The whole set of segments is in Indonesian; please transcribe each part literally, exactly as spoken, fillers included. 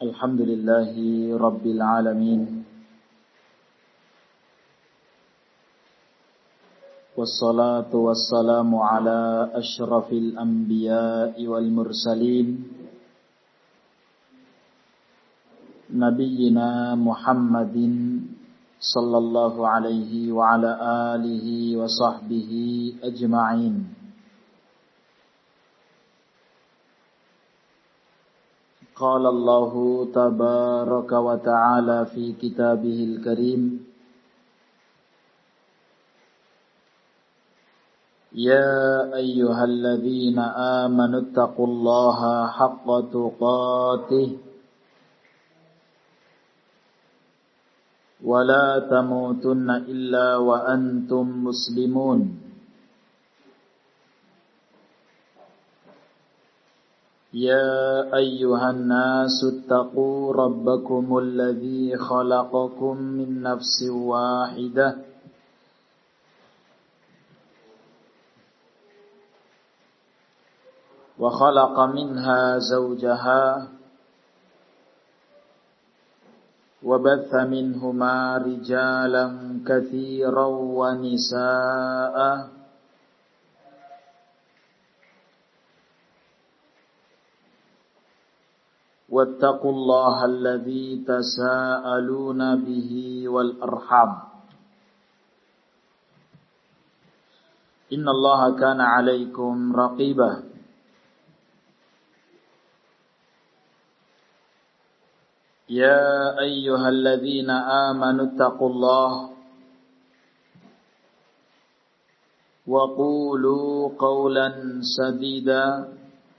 Alhamdulillahi Rabbil Alamin. Wassalatu wassalamu ala ashrafil anbiya'i wal mursalin Nabiyyina Muhammadin sallallahu alaihi wa ala alihi wa sahbihi ajma'in. قال الله تبارك وتعالى في كتابه الكريم يا أيها الذين آمنوا اتقوا الله حق تقاته ولا تموتن إلا وأنتم مسلمون يا أيها الناس اتقوا ربكم الذي خلقكم من نفس واحدة وخلق منها زوجها وبث منهما رجالا كثيرا ونساء واتقوا الله الذي تساءلون به والأرحام إن الله كان عليكم رقيبا يا أيها الذين آمنوا اتقوا الله وقولوا قولا سديدا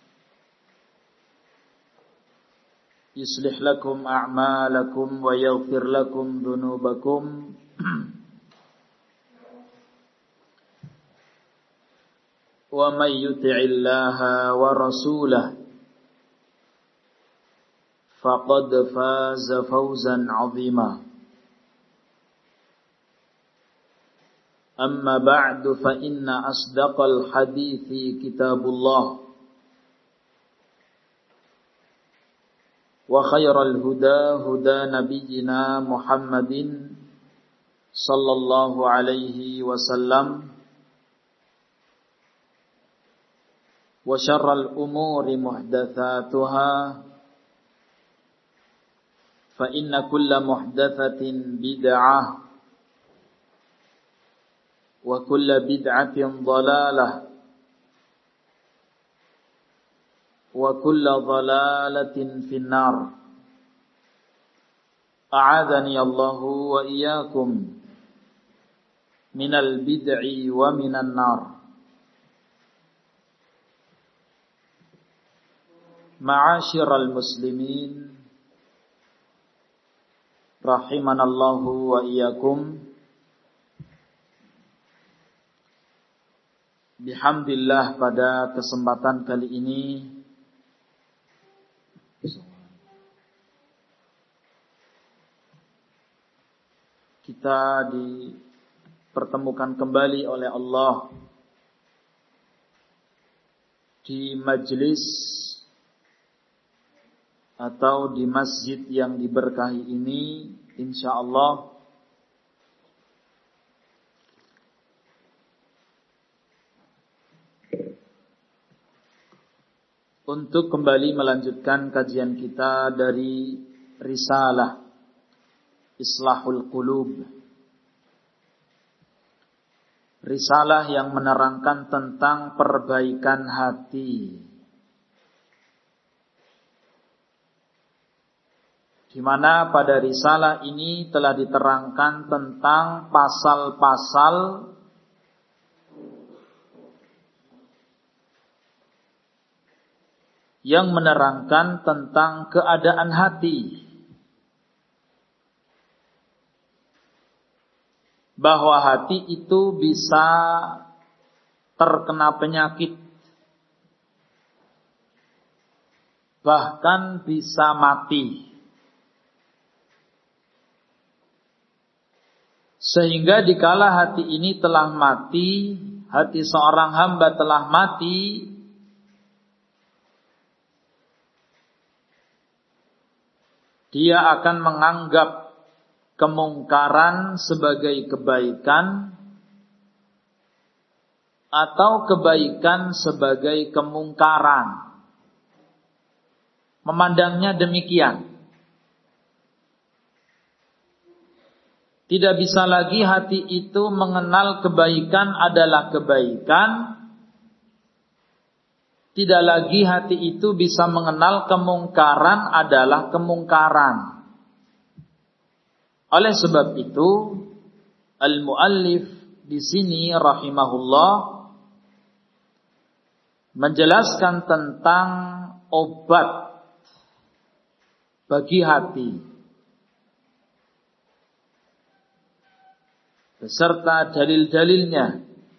يصلح لكم أعمالكم ويغفر لكم ذنوبكم ومن يطع الله ورسوله فقد فاز فوزا عظيما أما بعد فإن أصدق الحديث كتاب الله وخير الهدى هدى نبينا محمد صلى الله عليه وسلم وشر الأمور محدثاتها فإن كل محدثة بدعة وكل بدعة ضلالة وكل ضلالة في النار أعاذني الله وإياكم من البدع ومن النار معاشر المسلمين رحمنا الله وإياكم. Bihamdillah, pada kesempatan kali ini kita dipertemukan kembali oleh Allah di majlis atau di masjid yang diberkahi ini, insyaallah untuk kembali melanjutkan kajian kita dari Risalah Islahul Qulub, risalah yang menerangkan tentang perbaikan hati, di mana pada risalah ini telah diterangkan tentang pasal-pasal yang menerangkan tentang keadaan hati, bahwa hati itu bisa terkena penyakit, bahkan bisa mati. Sehingga dikala hati ini telah mati, hati seorang hamba telah mati, dia akan menganggap kemungkaran sebagai kebaikan atau kebaikan sebagai kemungkaran. Memandangnya demikian. Tidak bisa lagi hati itu mengenal kebaikan adalah kebaikan. Tidak lagi hati itu bisa mengenal kemungkaran adalah kemungkaran. Oleh sebab itu, al-muallif di sini rahimahullah menjelaskan tentang obat bagi hati beserta dalil-dalilnya.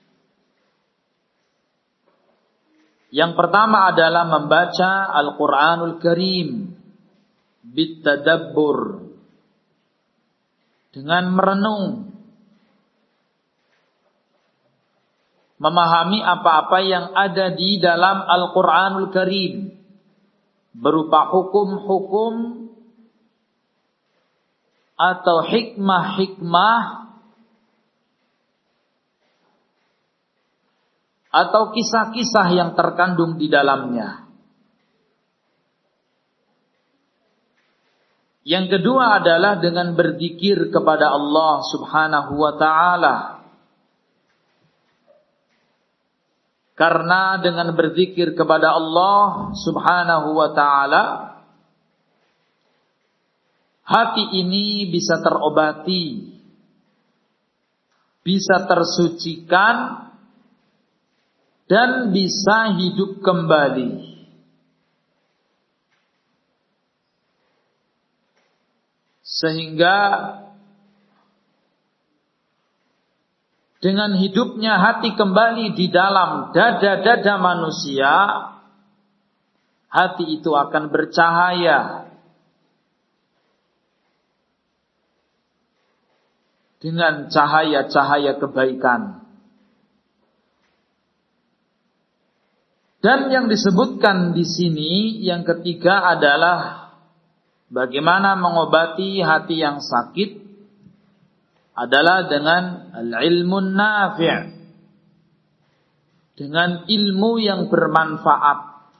Yang pertama adalah membaca Al-Quranul Karim bitadabbur, dengan merenung, memahami apa-apa yang ada di dalam Al-Quranul Karim berupa hukum-hukum atau hikmah-hikmah atau kisah-kisah yang terkandung di dalamnya. Yang kedua adalah dengan berzikir kepada Allah Subhanahu wa ta'ala. Karena dengan berzikir kepada Allah Subhanahu wa ta'ala, hati ini bisa terobati, bisa tersucikan, dan bisa hidup kembali. Sehingga dengan hidupnya hati kembali di dalam dada-dada manusia, hati itu akan bercahaya dengan cahaya-cahaya kebaikan. Dan yang disebutkan di sini yang ketiga adalah bagaimana mengobati hati yang sakit adalah dengan al-ilmun nafi', dengan ilmu yang bermanfaat.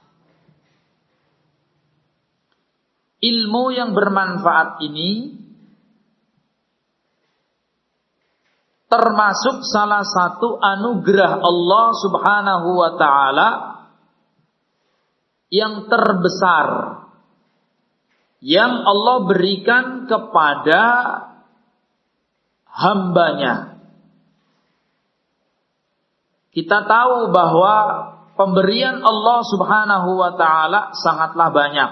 Ilmu yang bermanfaat ini termasuk salah satu anugerah Allah Subhanahu wa ta'ala yang terbesar yang Allah berikan kepada hambanya. Kita tahu bahwa pemberian Allah Subhanahu wa ta'ala sangatlah banyak.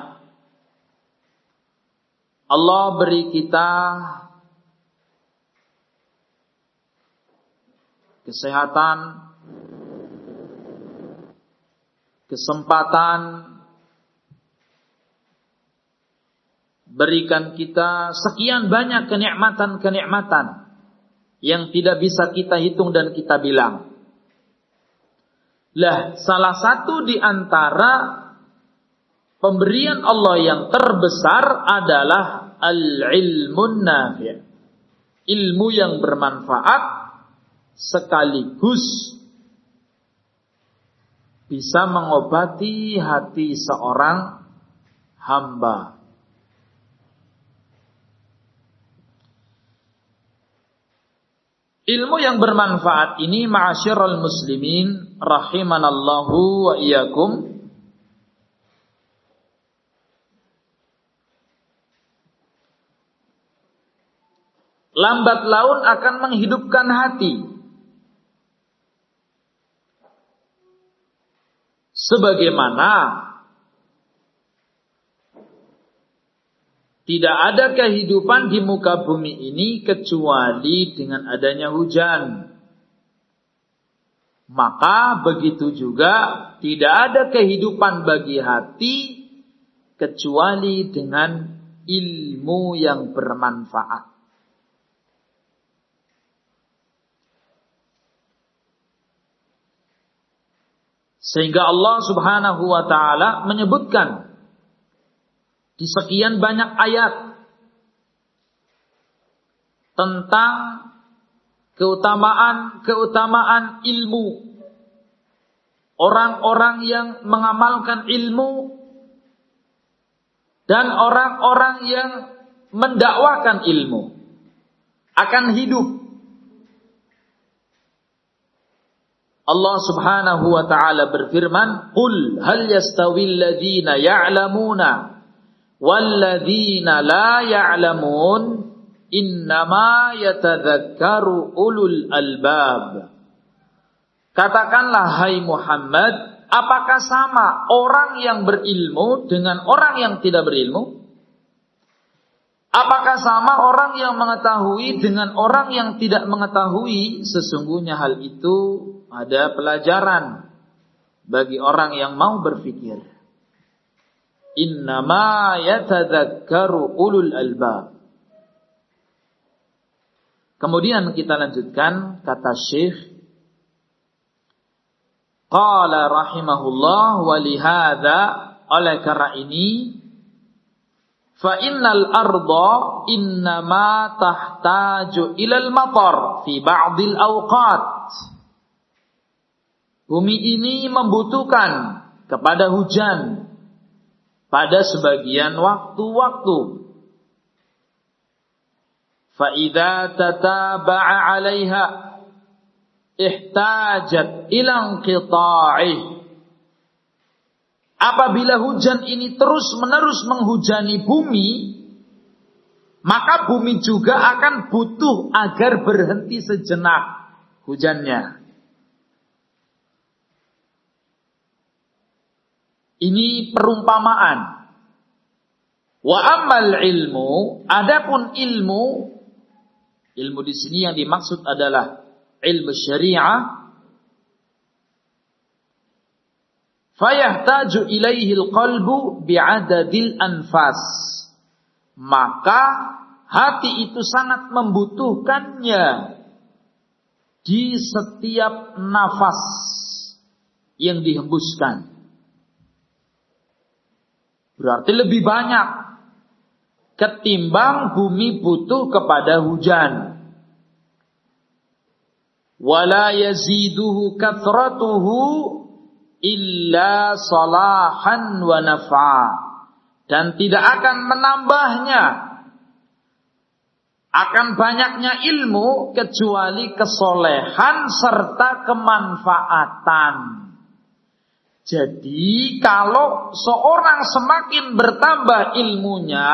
Allah beri kita kesehatan, kesempatan, berikan kita sekian banyak kenikmatan-kenikmatan yang tidak bisa kita hitung dan kita bilang. Lah, salah satu di antara pemberian Allah yang terbesar adalah al-ilmun nafi', ilmu yang bermanfaat sekaligus bisa mengobati hati seorang hamba. Ilmu yang bermanfaat ini, ma'asyiral muslimin rahimanallahu wa iyyakum, lambat laun akan menghidupkan hati. Sebagaimana tidak ada kehidupan di muka bumi ini kecuali dengan adanya hujan. Maka begitu juga tidak ada kehidupan bagi hati kecuali dengan ilmu yang bermanfaat. Sehingga Allah Subhanahu wa ta'ala menyebutkan di sekian banyak ayat tentang keutamaan-keutamaan ilmu. Orang-orang yang mengamalkan ilmu dan orang-orang yang mendakwakan ilmu akan hidup. Allah Subhanahu wa taala berfirman, "Qul hal yastawil ladzina ya'lamuna wal ladzina la ya'lamun, innama yatadzakkaru ulul albab." Katakanlah hai Muhammad, apakah sama orang yang berilmu dengan orang yang tidak berilmu? Apakah sama orang yang mengetahui dengan orang yang tidak mengetahui? Sesungguhnya hal itu ada pelajaran bagi orang yang mau berfikir. Innama yatadzakkaru ulul albab. Kemudian kita lanjutkan kata Syekh, qala rahimahullah, wa lihadza, oleh karena ini, fa innal arda innama tahtaju ilal matar fi ba'dil awqat. Bumi ini membutuhkan kepada hujan pada sebagian waktu-waktu. Fa idza tataba'a 'alaiha ihtajat ila inqita'ih. Apabila hujan ini terus-menerus menghujani bumi, maka bumi juga akan butuh agar berhenti sejenak hujannya. Ini perumpamaan. Wa ammal ilmu, adapun ilmu, ilmu di sini yang dimaksud adalah ilmu syariah, fayahtaju ilaihi alqalbu bi'adadil anfas. Maka hati itu sangat membutuhkannya di setiap nafas yang dihembuskan. Berarti lebih banyak ketimbang bumi butuh kepada hujan. Wala yaziduhu kathratuhu illa salahan wa naf'a. Dan tidak akan menambahnya, akan banyaknya ilmu, kecuali kesolehan serta kemanfaatan. Jadi kalau seorang semakin bertambah ilmunya,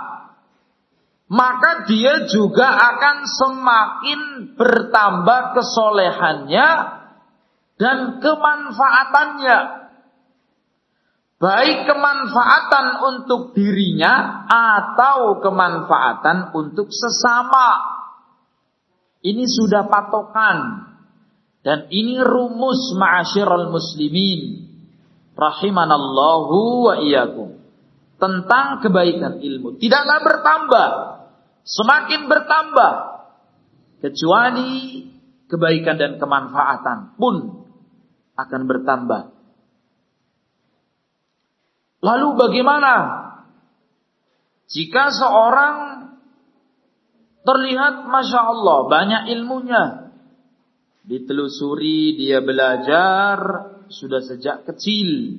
maka dia juga akan semakin bertambah kesolehannya dan kemanfaatannya. Baik kemanfaatan untuk dirinya atau kemanfaatan untuk sesama. Ini sudah patokan. Dan ini rumus ma'asyiral muslimin rahimanallahu wa iyyakum. Tentang kebaikan ilmu. Tidaklah bertambah. Semakin bertambah. Kecuali kebaikan dan kemanfaatan pun akan bertambah. Lalu bagaimana jika seorang terlihat Masya Allah banyak ilmunya, ditelusuri, dia belajar sudah sejak kecil,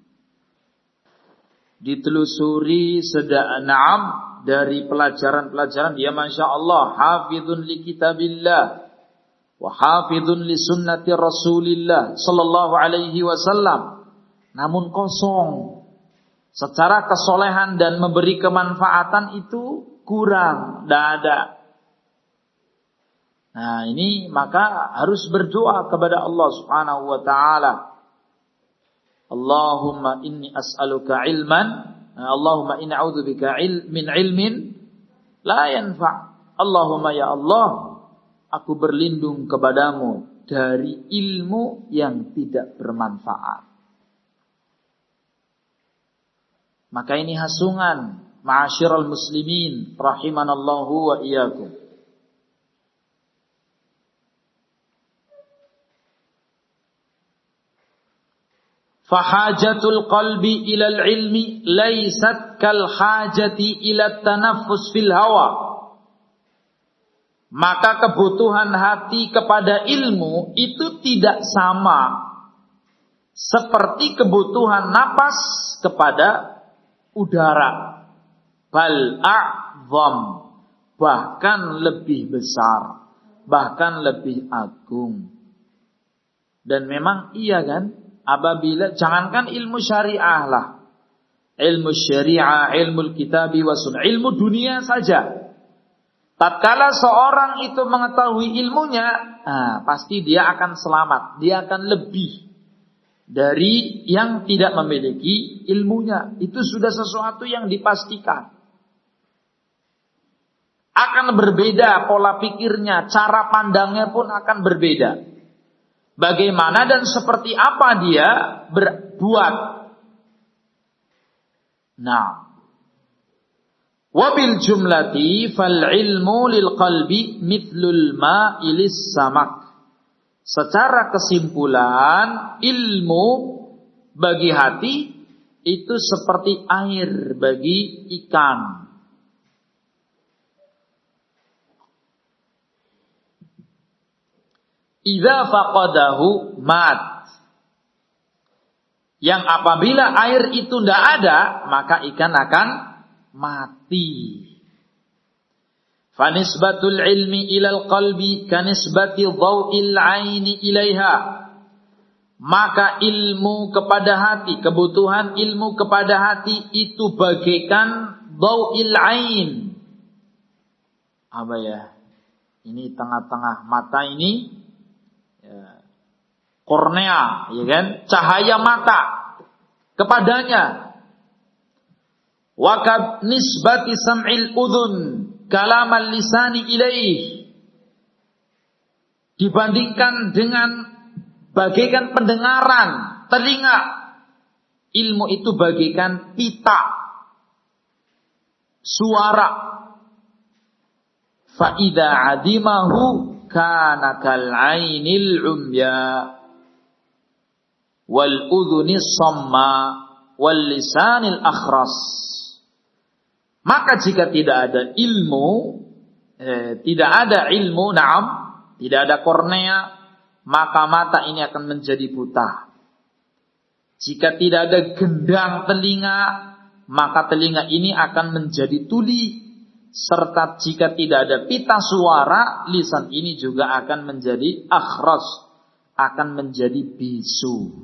ditelusuri sejak na'am dari pelajaran-pelajaran dia Masya Allah hafidhun li kitabillah wa hafidhun li sunnati Rasulillah sallallahu alaihi wasallam, namun kosong. Secara kesolehan dan memberi kemanfaatan itu kurang, tidak ada. Nah ini maka harus berdoa kepada Allah subhanahu wa ta'ala. Allahumma inni as'aluka ilman, Allahumma inni a'udzubika il, min ilmin la yanfa'. Allahumma ya Allah, aku berlindung kepadamu dari ilmu yang tidak bermanfaat. Maka ini hasungan ma'asyiral muslimin rahimanallahu wa iyyakum. Fahajatul qalbi ilal ilmi laysat kal hajati ila tanaffus fil hawa. maka kebutuhan hati kepada ilmu itu tidak sama seperti kebutuhan napas kepada udara. Bal a'zam, bahkan lebih besar, bahkan lebih agung. Dan memang iya kan, apabila jangankan ilmu syariah lah, ilmu syariah, ilmu kitabi wa sunnah, ilmu dunia saja. Tatkala seorang itu mengetahui ilmunya, nah, pasti dia akan selamat, dia akan lebih dari yang tidak memiliki ilmunya. Itu sudah sesuatu yang dipastikan. Akan berbeda pola pikirnya, cara pandangnya pun akan berbeda. Bagaimana dan seperti apa dia berbuat. Nah, wabil jumlati fal ilmu lil qalbi mithlul ma'i lis samak. Secara kesimpulan, ilmu bagi hati itu seperti air bagi ikan. Idza faqadahu mat. Yang apabila air itu tidak ada, maka ikan akan mati. Fanisbatul ilmi ilal qalbi kanisbati dhaw'il aini ilaiha. Maka ilmu kepada hati, kebutuhan ilmu kepada hati itu bagaikan dhaw'il ain. Apa ya? Ini tengah-tengah mata ini, ya, kornea, ya kan? Cahaya mata kepadanya. Wa ka nisbati sam'il udhun kalamal lisani ilaih. Dibandingkan dengan bagaikan pendengaran telinga, ilmu itu bagaikan pita suara. Fa idza adimahu kana kal ainil umya wal udhunis samma wal lisanil akhras. Maka jika tidak ada ilmu, eh, tidak ada ilmu, na'am, tidak ada kornea, maka mata ini akan menjadi buta. Jika tidak ada gendang telinga, maka telinga ini akan menjadi tuli. Serta jika tidak ada pita suara, lisan ini juga akan menjadi akhras, akan menjadi bisu.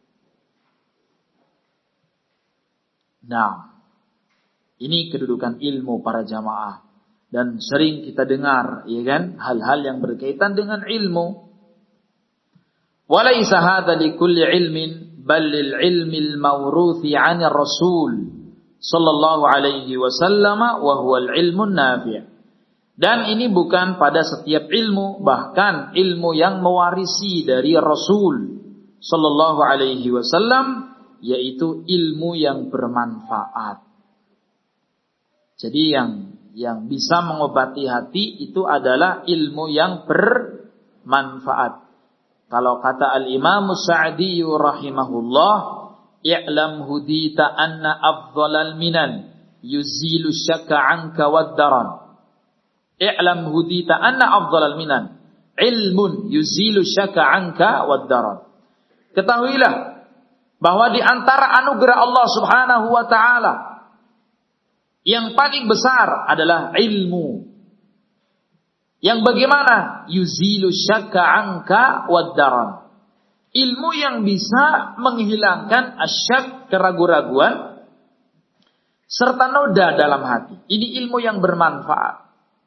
Nah, ini kedudukan ilmu para jamaah. Dan sering kita dengar, ya kan, hal-hal yang berkaitan dengan ilmu. Walaysa hadha likulli ilmin bal lil ilmil mawruthi 'anir rasul sallallahu alaihi wasallam wa huwa al-ilmun nafi'. Dan ini bukan pada setiap ilmu, bahkan ilmu yang mewarisi dari Rasul sallallahu alaihi wasallam, yaitu ilmu yang bermanfaat. Jadi yang yang bisa mengobati hati itu adalah ilmu yang bermanfaat. Kalau kata Al-Imam Sa'di rahimahullah, i'lam hudita anna afdhalal minan yuzilu syakka 'anka wad-daran. I'lam hudita anna afdhalal minan ilmun yuzilu syakka 'anka wad-daran. Ketahuilah bahwa di antara anugerah Allah Subhanahu wa taala yang paling besar adalah ilmu. Yang bagaimana? Yuzilu syakka 'anka wad-daran. Ilmu yang bisa menghilangkan asyak, keraguan-raguan, serta noda dalam hati. Ini ilmu yang bermanfaat.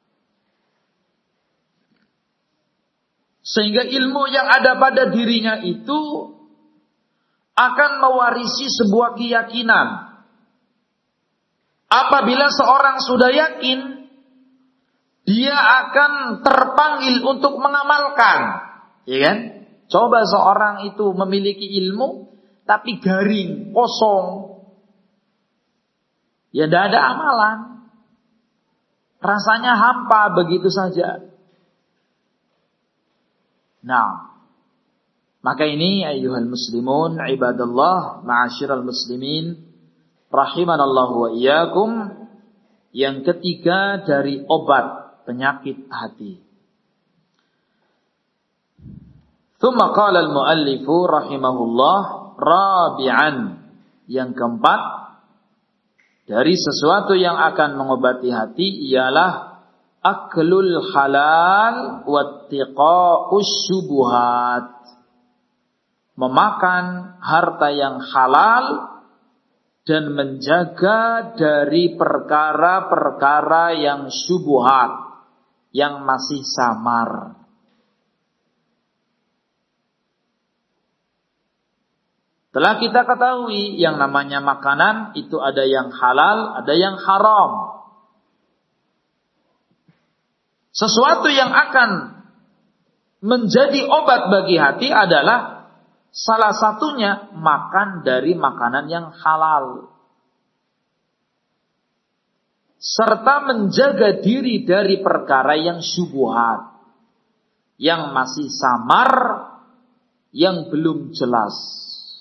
Sehingga ilmu yang ada pada dirinya itu akan mewarisi sebuah keyakinan. Apabila seorang sudah yakin, dia akan terpanggil untuk mengamalkan. Ya kan? Coba seorang itu memiliki ilmu, tapi garing, kosong. Ya tidak ada amalan. Rasanya hampa begitu saja. Nah, maka ini ayyuhal muslimun, ibadallah, ma'asyiral muslimin, rahimanallahu wa iyyakum, yang ketiga dari obat penyakit hati. Tsumma qala al-muallifu rahimahullah rabi'an, yang keempat dari sesuatu yang akan mengobati hati ialah aklul halal wattiqa'us syubuhat, memakan harta yang halal dan menjaga dari perkara-perkara yang syubhat, yang masih samar. Telah kita ketahui yang namanya makanan itu ada yang halal, ada yang haram. Sesuatu yang akan menjadi obat bagi hati adalah salah satunya makan dari makanan yang halal. Serta menjaga diri dari perkara yang syubhat, yang masih samar, yang belum jelas.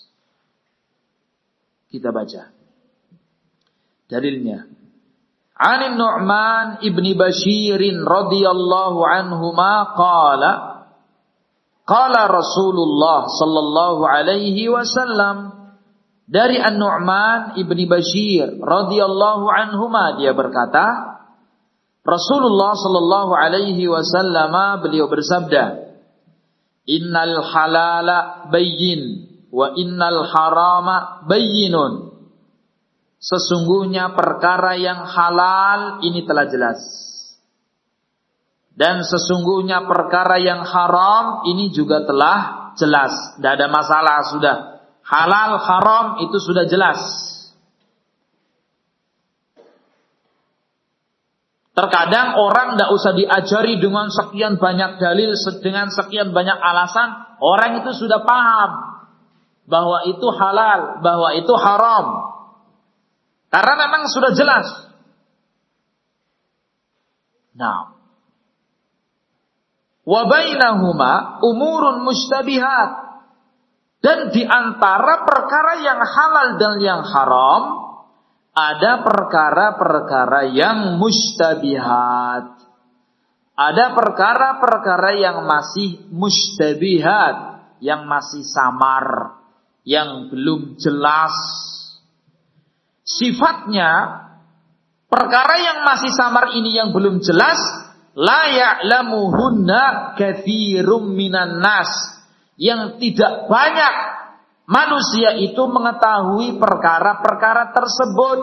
Kita baca dalilnya. An Nu'man ibni Bashir radhiyallahu anhuma qala qala Rasulullah sallallahu alaihi wasallam, dari An-Nu'man ibni Bashir radhiyallahu anhuma, dia berkata, Rasulullah sallallahu alaihi wasallam beliau bersabda, innal halala bayyin wa innal harama bayyinun. Sesungguhnya perkara yang halal ini telah jelas, dan sesungguhnya perkara yang haram ini juga telah jelas. Tidak ada masalah, sudah halal haram itu sudah jelas. Terkadang orang tidak usah diajari dengan sekian banyak dalil, dengan sekian banyak alasan, orang itu sudah paham bahwa itu halal, bahwa itu haram. Karena memang sudah jelas. Nah, wa bainahuma umurun mushtabihat, dan di antara perkara yang halal dan yang haram ada perkara-perkara yang mushtabihat. Ada perkara-perkara yang masih mushtabihat, yang masih samar, yang belum jelas. Sifatnya perkara yang masih samar ini, yang belum jelas, la ya'lamuhunna katsirum minan nas, yang tidak banyak manusia itu mengetahui perkara-perkara tersebut.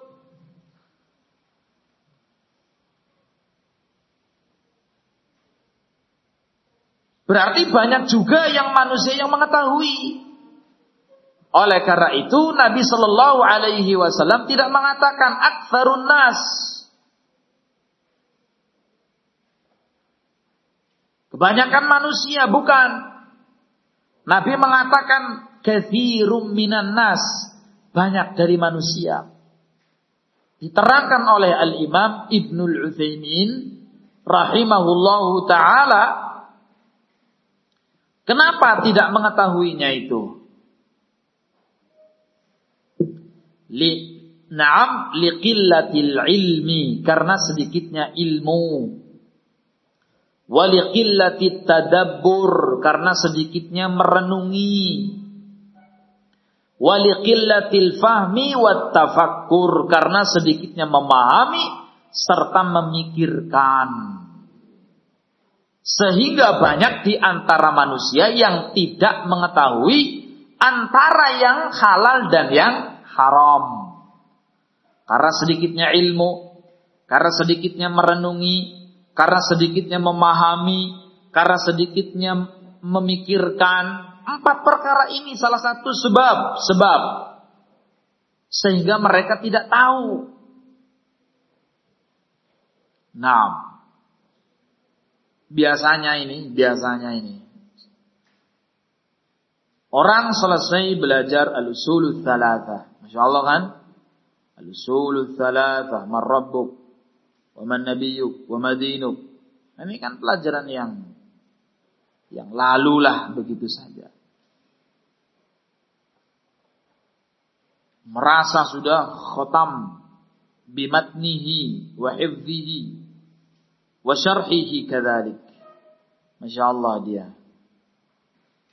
Berarti banyak juga yang manusia yang mengetahui. Oleh karena itu Nabi Shallallahu Alaihi Wasallam tidak mengatakan aktsarun nas. Kebanyakan manusia, bukan. Nabi mengatakan katsirum minan nas, banyak dari manusia. Diterangkan oleh Al-Imam Ibnul Utsaimin rahimahullahu taala, kenapa tidak mengetahuinya itu? Li na'am liqillatil ilmi, karena sedikitnya ilmu. Wa liqillatit tadabbur, karena sedikitnya merenungi. Wa liqillatil fahmi wat tafakkur, karena sedikitnya memahami serta memikirkan. Sehingga banyak di antara manusia yang tidak mengetahui antara yang halal dan yang haram. Karena sedikitnya ilmu, karena sedikitnya merenungi, karena sedikitnya memahami, karena sedikitnya memikirkan. Empat perkara ini salah satu sebab, sebab sehingga mereka tidak tahu. Nah, biasanya ini, biasanya ini orang selesai belajar al-usulul thalathah. Masya Allah kan? Al-usulul thalathah. Man rabbuk, wa man nabiyyuk, wa madinuk. Ini kan pelajaran yang yang lalulah begitu saja. Merasa sudah khatam bimatnihi wa hifdhihi wa syarhihi kadzalik. Masya Allah dia.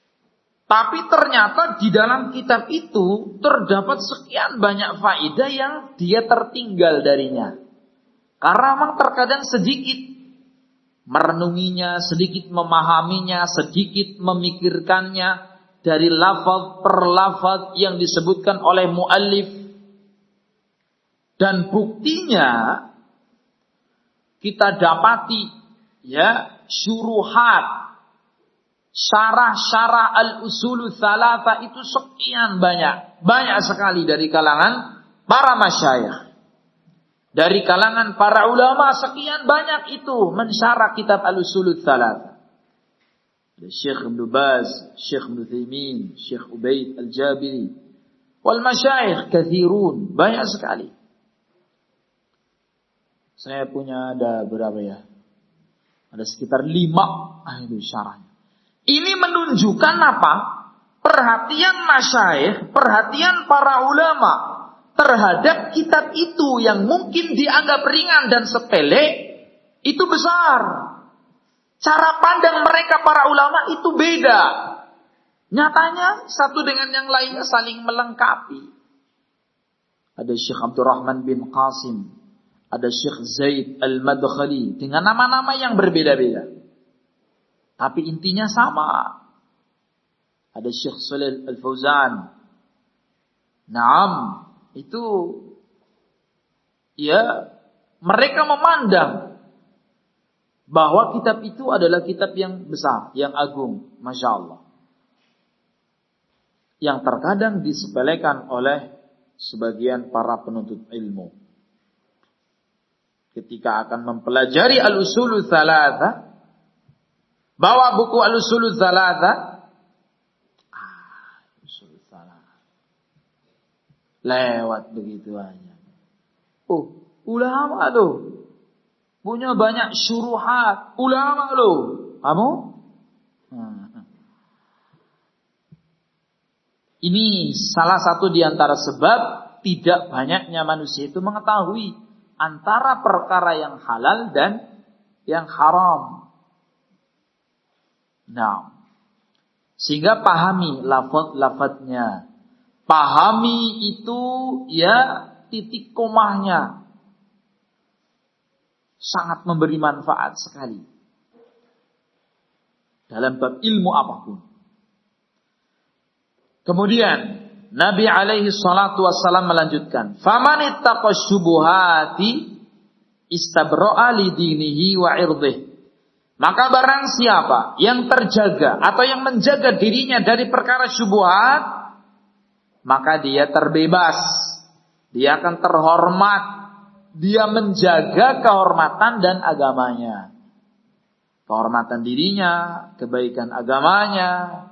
Tapi ternyata di dalam kitab itu terdapat sekian banyak faedah yang dia tertinggal darinya. Karena memang terkadang sedikit merenunginya, sedikit memahaminya, sedikit memikirkannya dari lafaz per lafaz yang disebutkan oleh muallif. Dan buktinya kita dapati ya syuruhat syarah-syarah al-usulu tsalatsa itu sekian banyak, banyak sekali dari kalangan para masyayikh. Dari kalangan para ulama sekian banyak itu mensyarah kitab al-usulu tsalatsa. Syekh Ibnu Baz, Syekh Ibnu Utsaimin, Syekh Ubaid Al-Jabiri, wal masyayikh katsirun, banyak sekali. Saya punya ada berapa ya? Ada sekitar lima ah, itu syarahnya. Ini menunjukkan apa? Perhatian masyayikh, perhatian para ulama terhadap kitab itu yang mungkin dianggap ringan dan sepele, itu besar. Cara pandang mereka para ulama itu beda. Nyatanya satu dengan yang lainnya saling melengkapi. Ada Syekh Abdurrahman bin Qasim, ada Syekh Zaid Al-Madkhali dengan nama-nama yang berbeda-beda. Tapi intinya sama. Ada Syekh Shalih Al-Fauzan. Naam, itu ya mereka memandang bahwa kitab itu adalah kitab yang besar, yang agung, Masya Allah. Yang terkadang disepelekan oleh sebagian para penuntut ilmu. Ketika akan mempelajari al-usulu tsalatsa, bawa buku al-usulu tsalatsa, ah, usulu tsalatsa. Lewat begitu aja. Oh, ulama loh. Punya banyak syuruhat. Ulama loh. Kamu? Hmm. Ini salah satu di antara sebab tidak banyaknya manusia itu mengetahui antara perkara yang halal dan yang haram. Nah, sehingga pahami lafaz-lafaznya. Pahami itu ya titik komahnya. Sangat memberi manfaat sekali. Dalam bab ilmu apapun. Kemudian Nabi alaihi salatu wassalam melanjutkan, "Faman ittaqa syubuhati istabra'a li dinihi wa 'irdihi." Maka barang siapa yang terjaga atau yang menjaga dirinya dari perkara syubhat, maka dia terbebas. Dia akan terhormat. Dia menjaga kehormatan dan agamanya. Kehormatan dirinya, kebaikan agamanya.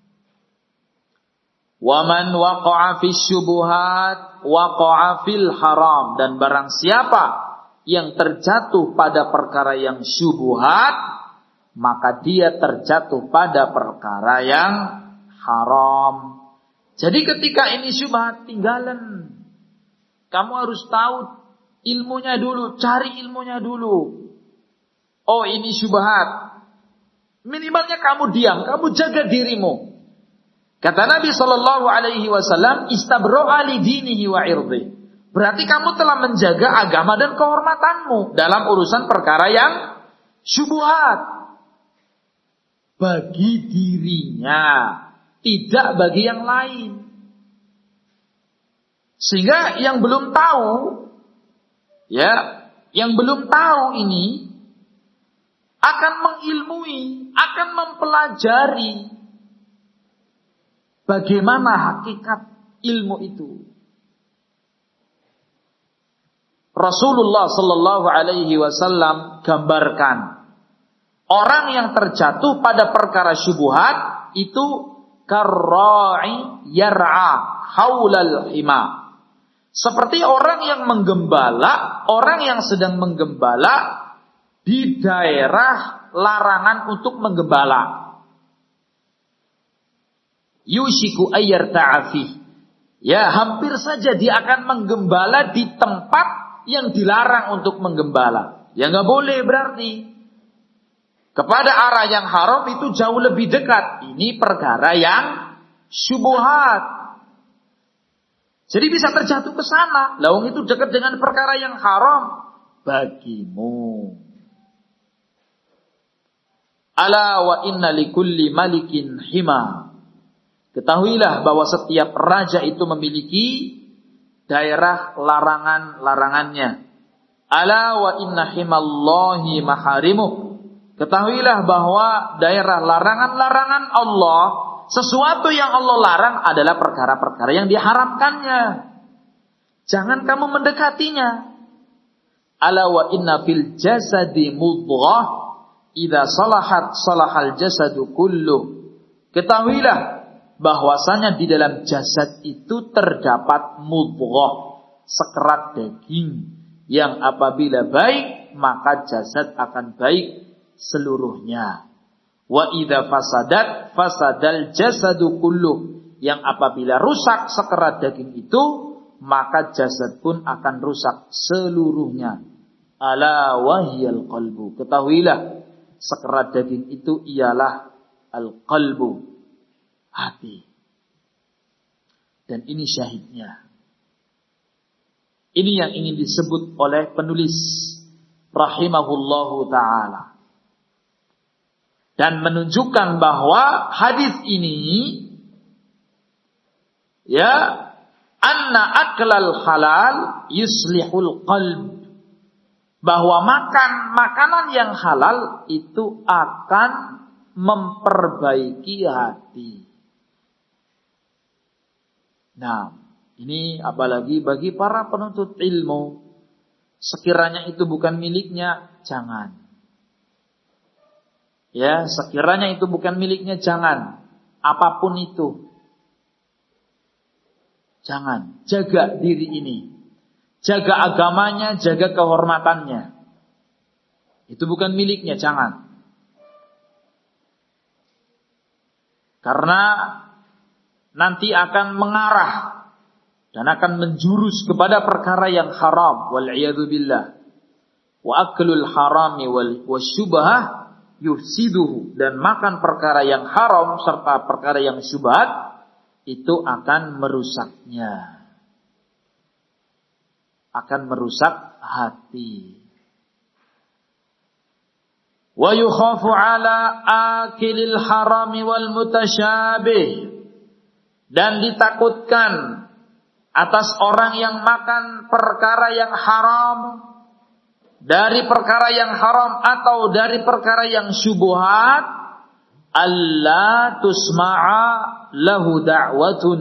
Waman waqa'a fis syubuhat waqa'a fil haram. Dan barang siapa yang terjatuh pada perkara yang syubhat, maka dia terjatuh pada perkara yang haram. Jadi ketika ini syubhat, tinggalan. Kamu harus tahu ilmunya dulu, cari ilmunya dulu. Oh, ini syubhat. Minimalnya kamu diam, kamu jaga dirimu. Kata Nabi sallallahu alaihi wasallam, "Istabra'a li dinihi wa 'irdihi." Berarti kamu telah menjaga agama dan kehormatanmu dalam urusan perkara yang syubhat. Bagi dirinya, tidak bagi yang lain. Sehingga yang belum tahu, ya, yang belum tahu ini akan mengilmui, akan mempelajari bagaimana hakikat ilmu itu. Rasulullah sallallahu alaihi wasallam gambarkan orang yang terjatuh pada perkara syubhat itu karra'i yar'a haulal hima. Seperti orang yang menggembala, orang yang sedang menggembala di daerah larangan untuk menggembala. Yushiku ayyar ta'afih. Ya, hampir saja dia akan menggembala di tempat yang dilarang untuk menggembala. Ya nggak boleh berarti. Kepada arah yang haram itu jauh lebih dekat. Ini perkara yang syubhat. Jadi bisa terjatuh ke sana. Lawang itu dekat dengan perkara yang haram bagimu. Ala wa inna likulli malikin hima. Ketahuilah bahwa setiap raja itu memiliki daerah larangan-larangannya. Ala wa inna himallahi maharimuh. Ketahuilah bahwa daerah larangan-larangan Allah, sesuatu yang Allah larang adalah perkara-perkara yang diharamkannya. Jangan kamu mendekatinya. Ala wa inna fil jasadi mudghah, idza salahat salahal jasadu kulluh. Ketahuilah bahwasanya di dalam jasad itu terdapat mudghah, sekerat daging, yang apabila baik maka jasad akan baik seluruhnya. Wa idza fasadat fasadal jasadu kulluh, yang apabila rusak sekerat daging itu maka jasad pun akan rusak seluruhnya. Ala wahyal qalbu. Ketahuilah sekerat daging itu ialah al-qalbu, hati. Dan ini syahidnya. Ini yang ingin disebut oleh penulis rahimahullahu ta'ala. Dan menunjukkan bahwa hadis ini, ya, anna aklal halal yuslihul qalb. Bahwa makan makanan yang halal itu akan memperbaiki hati. Nah, ini apalagi bagi para penuntut ilmu. Sekiranya itu bukan miliknya, jangan. Ya, sekiranya itu bukan miliknya, jangan. Apapun itu. Jangan. Jaga diri ini. Jaga agamanya, jaga kehormatannya. Itu bukan miliknya, jangan. Karena nanti akan mengarah dan akan menjurus kepada perkara yang haram. Wal'iyadu billah. Wa aklul harami wal wasyubhah yufsiduhu. Dan makan perkara yang haram serta perkara yang syubhat itu akan merusaknya. Akan merusak hati. Wa yukhafu ala akilil harami wal mutasyabih. Dan ditakutkan atas orang yang makan perkara yang haram, dari perkara yang haram atau dari perkara yang syubhat, alla tusma'a lahu da'watun.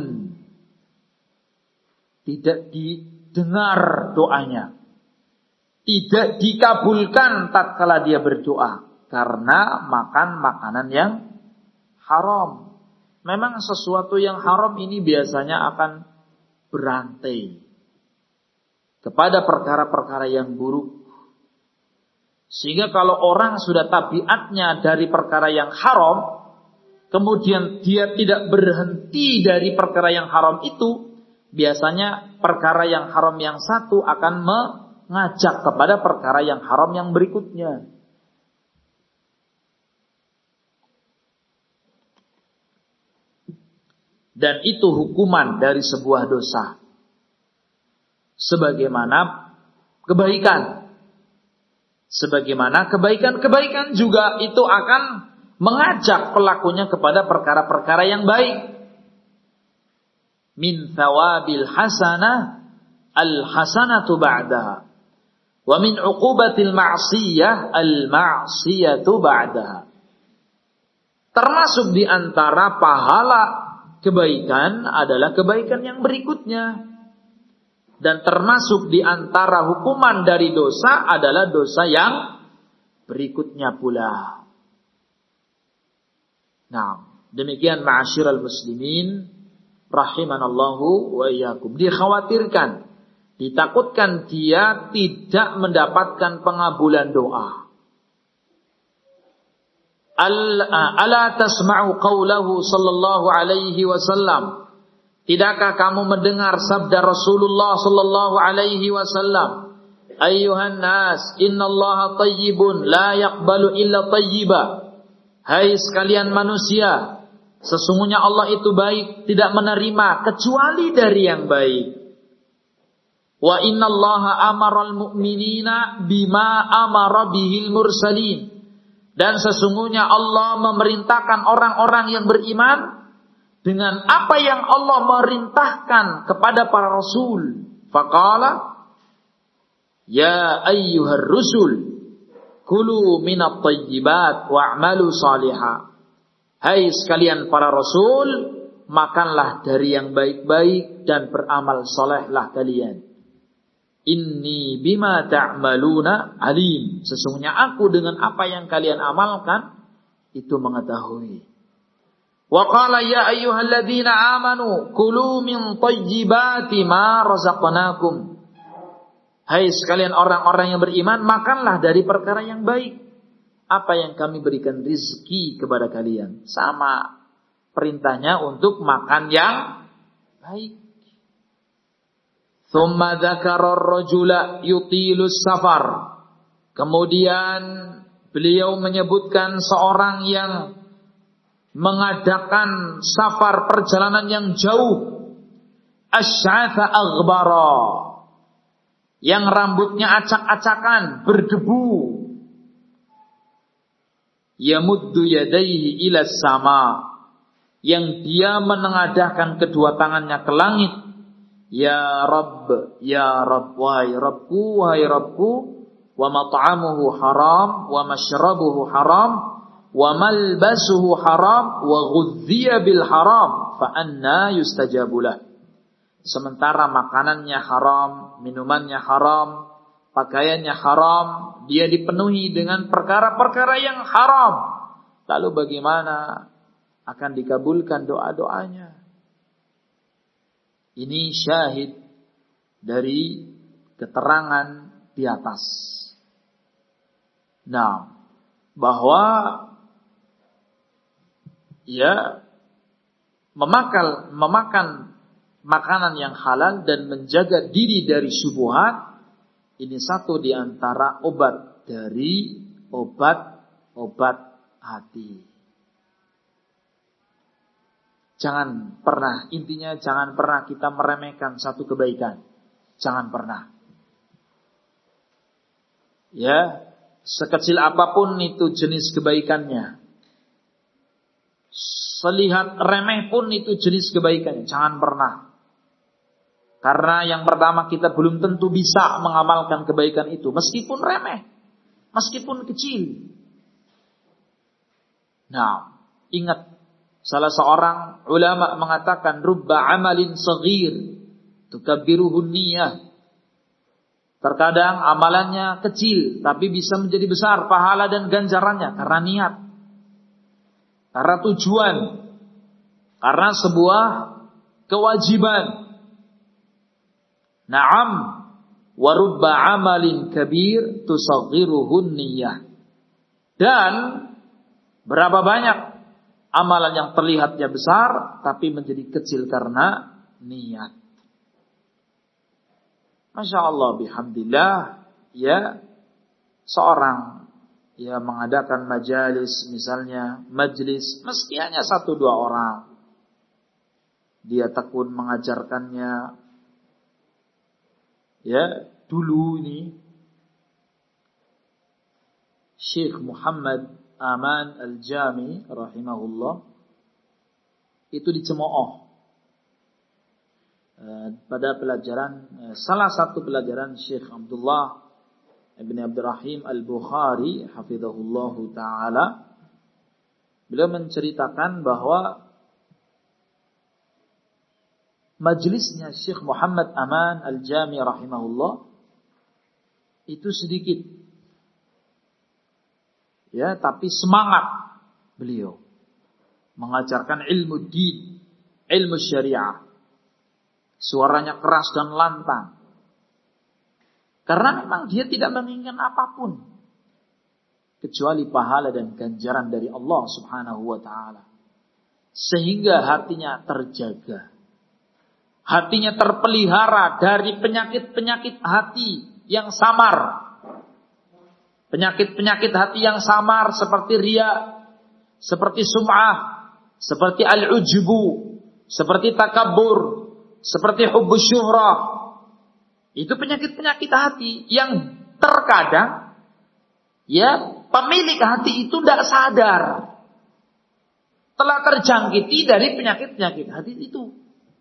Tidak didengar doanya. Tidak dikabulkan tatkala dia berdoa karena makan makanan yang haram. Memang sesuatu yang haram ini biasanya akan berantai kepada perkara-perkara yang buruk. Sehingga kalau orang sudah tabiatnya dari perkara yang haram, kemudian dia tidak berhenti dari perkara yang haram itu, biasanya perkara yang haram yang satu akan mengajak kepada perkara yang haram yang berikutnya. Dan itu hukuman dari sebuah dosa. Sebagaimana kebaikan. Sebagaimana kebaikan-kebaikan juga itu akan mengajak pelakunya kepada perkara-perkara yang baik. Min thawabil hasanah al-hasanatu ba'daha. Wa min uqubatil ma'siyah al-ma'siyatu ba'daha. Termasuk di antara pahala kebaikan adalah kebaikan yang berikutnya. Dan termasuk di antara hukuman dari dosa adalah dosa yang berikutnya pula. Nah, demikian ma'asyiral muslimin rahimanallahu wa iyyakum. Dikhawatirkan, ditakutkan dia tidak mendapatkan pengabulan doa. Ala tasma'u qawlahu sallallahu alaihi wasallam. Tidakkah kamu mendengar sabda Rasulullah sallallahu alaihi wasallam? Ayyuhan nas, innallaha tayyibun la yaqbalu illa tayyiba. Hai sekalian manusia, Sesungguhnya Allah itu baik, tidak menerima kecuali dari yang baik. Wa innallaha amaral mu'minina bima amara bihil mursalin. Dan sesungguhnya Allah memerintahkan orang-orang yang beriman dengan apa yang Allah merintahkan kepada para rasul. Faqala ya ayyuhar rusul kulu minat tayyibat wa'malu salihah. Hai sekalian para rasul, makanlah dari yang baik-baik dan beramal solehlah kalian. Inni bima ta'maluna alim. Sesungguhnya aku dengan apa yang kalian amalkan itu mengetahui. Wa qala ya ayyuhalladzina amanu kulu min tayyibati ma razaqnakum. Hai sekalian orang-orang yang beriman, makanlah dari perkara yang baik. Apa yang kami berikan rizki kepada kalian. Sama perintahnya untuk makan yang baik. Thumma dzakara ar-rajula yutilus safar. Kemudian beliau menyebutkan seorang yang mengadakan safar perjalanan yang jauh. Asy'atha aghbara. Yang rambutnya acak-acakan, berdebu. Yamuddu yadayhi ila sama, yang dia menengadahkan kedua tangannya ke langit. Ya Rabb, ya Rabb, wahai Rabbku, wahai Rabbku, wa mat'amuhu haram, wa mashrabuhu haram, wa malbasuhu haram, wa ghudhiya bil haram, fa anna yustajabulah. Sementara makanannya haram, minumannya haram, pakaiannya haram, dia dipenuhi dengan perkara-perkara yang haram. Lalu bagaimana akan dikabulkan doa-doanya? Ini syahid dari keterangan di atas. Nah, bahwa ya memakal, memakan makanan yang halal dan menjaga diri dari syubhat, ini satu di antara obat dari obat-obat hati. Jangan pernah, intinya jangan pernah kita meremehkan satu kebaikan. Jangan pernah. Ya, sekecil apapun itu jenis kebaikannya. Selihat remeh pun itu jenis kebaikannya. Jangan pernah. Karena yang pertama kita belum tentu bisa mengamalkan kebaikan itu. Meskipun remeh. Meskipun kecil. Nah, ingat. Salah seorang ulama mengatakan rubba amalin saghir tukabbiruhun niyah. Terkadang amalannya kecil tapi bisa menjadi besar pahala dan ganjarannya karena niat. Karena tujuan. Karena sebuah kewajiban. Naam, wa rubba amalin kabir tusaghiruhun niyah. Dan berapa banyak amalan yang terlihatnya besar tapi menjadi kecil karena niat. Masya Allah bihamdillah, ya seorang ya mengadakan majalis misalnya, majlis meski hanya satu dua orang, dia tekun mengajarkannya. Ya dulu ini Syekh Muhammad Aman Al-Jami rahimahullah itu dicemooh pada pelajaran, salah satu pelajaran Syekh Abdullah Ibn Abdurrahim Al-Bukhari hafizahullahu ta'ala. Beliau menceritakan bahwa majlisnya Syekh Muhammad Aman Al-Jami rahimahullah itu sedikit. Ya, tapi semangat beliau mengajarkan ilmu din, ilmu syariah. Suaranya keras dan lantang. Karena memang dia tidak menginginkan apapun kecuali pahala dan ganjaran dari Allah Subhanahu wa taala. Sehingga hatinya terjaga. Hatinya terpelihara dari penyakit-penyakit hati yang samar. Penyakit-penyakit hati yang samar seperti riya, seperti sum'ah, seperti al-ujbu, seperti takabur, seperti hubbus syuhrah. Itu penyakit-penyakit hati yang terkadang ya pemilik hati itu tidak sadar telah terjangkiti dari penyakit-penyakit hati itu.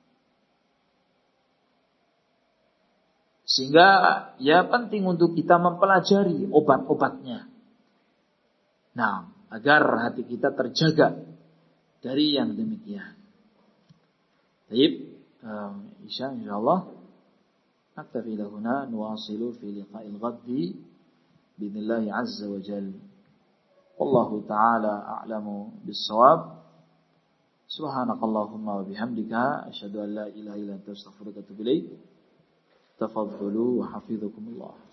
Sehingga ya penting untuk kita mempelajari obat-obatnya. Nah, agar hati kita terjaga dari yang demikian. Baik, um, insya Allah naktafi lahuna nuwasilu fi liqa'il ghaddi biidznillah azza wa jalla. Wallahu ta'ala a'lamu bis-shawab. Subhanakallahumma wa bihamdika asyhadu an la ilaha illa anta astaghfiruka wa atubu ilaik. Tafadhalu wa hafizakumullah.